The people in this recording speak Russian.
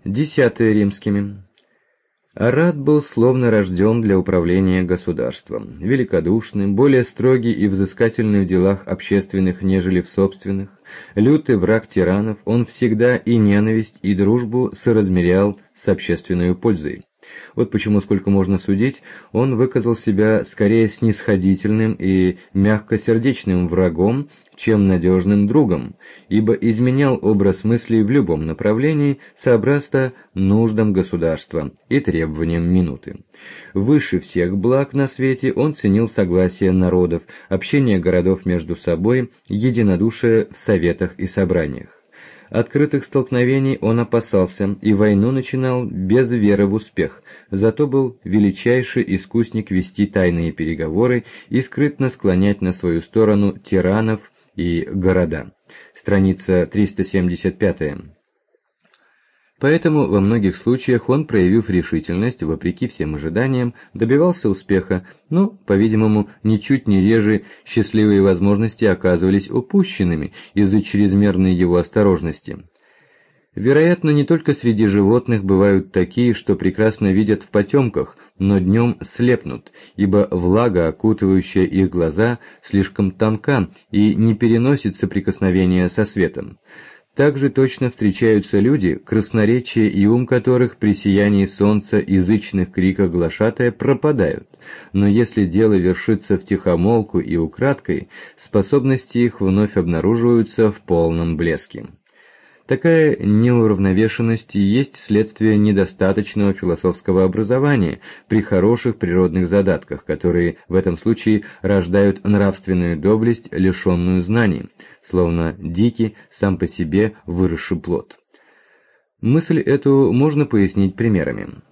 10 римскими. Арат был словно рожден для управления государством, великодушный, более строгий и взыскательный в делах общественных, нежели в собственных, лютый враг тиранов, он всегда и ненависть, и дружбу соразмерял с общественной пользой. Вот почему, сколько можно судить, он выказал себя скорее снисходительным и мягкосердечным врагом, чем надежным другом, ибо изменял образ мыслей в любом направлении сообразно нуждам государства и требованиям минуты. Выше всех благ на свете он ценил согласие народов, общение городов между собой, единодушие в советах и собраниях. Открытых столкновений он опасался и войну начинал без веры в успех, зато был величайший искусник вести тайные переговоры и скрытно склонять на свою сторону тиранов и города. Страница 375. Поэтому во многих случаях он, проявив решительность, вопреки всем ожиданиям, добивался успеха, но, по-видимому, ничуть не реже счастливые возможности оказывались упущенными из-за чрезмерной его осторожности. Вероятно, не только среди животных бывают такие, что прекрасно видят в потемках, но днем слепнут, ибо влага, окутывающая их глаза, слишком тонка и не переносит соприкосновения со светом. Также точно встречаются люди, красноречие и ум которых при сиянии солнца и язычных криках глашатая пропадают, но если дело вершится втихомолку и украдкой, способности их вновь обнаруживаются в полном блеске. Такая неуравновешенность и есть следствие недостаточного философского образования при хороших природных задатках, которые в этом случае рождают нравственную доблесть, лишенную знаний, словно дикий, сам по себе выросший плод. Мысль эту можно пояснить примерами.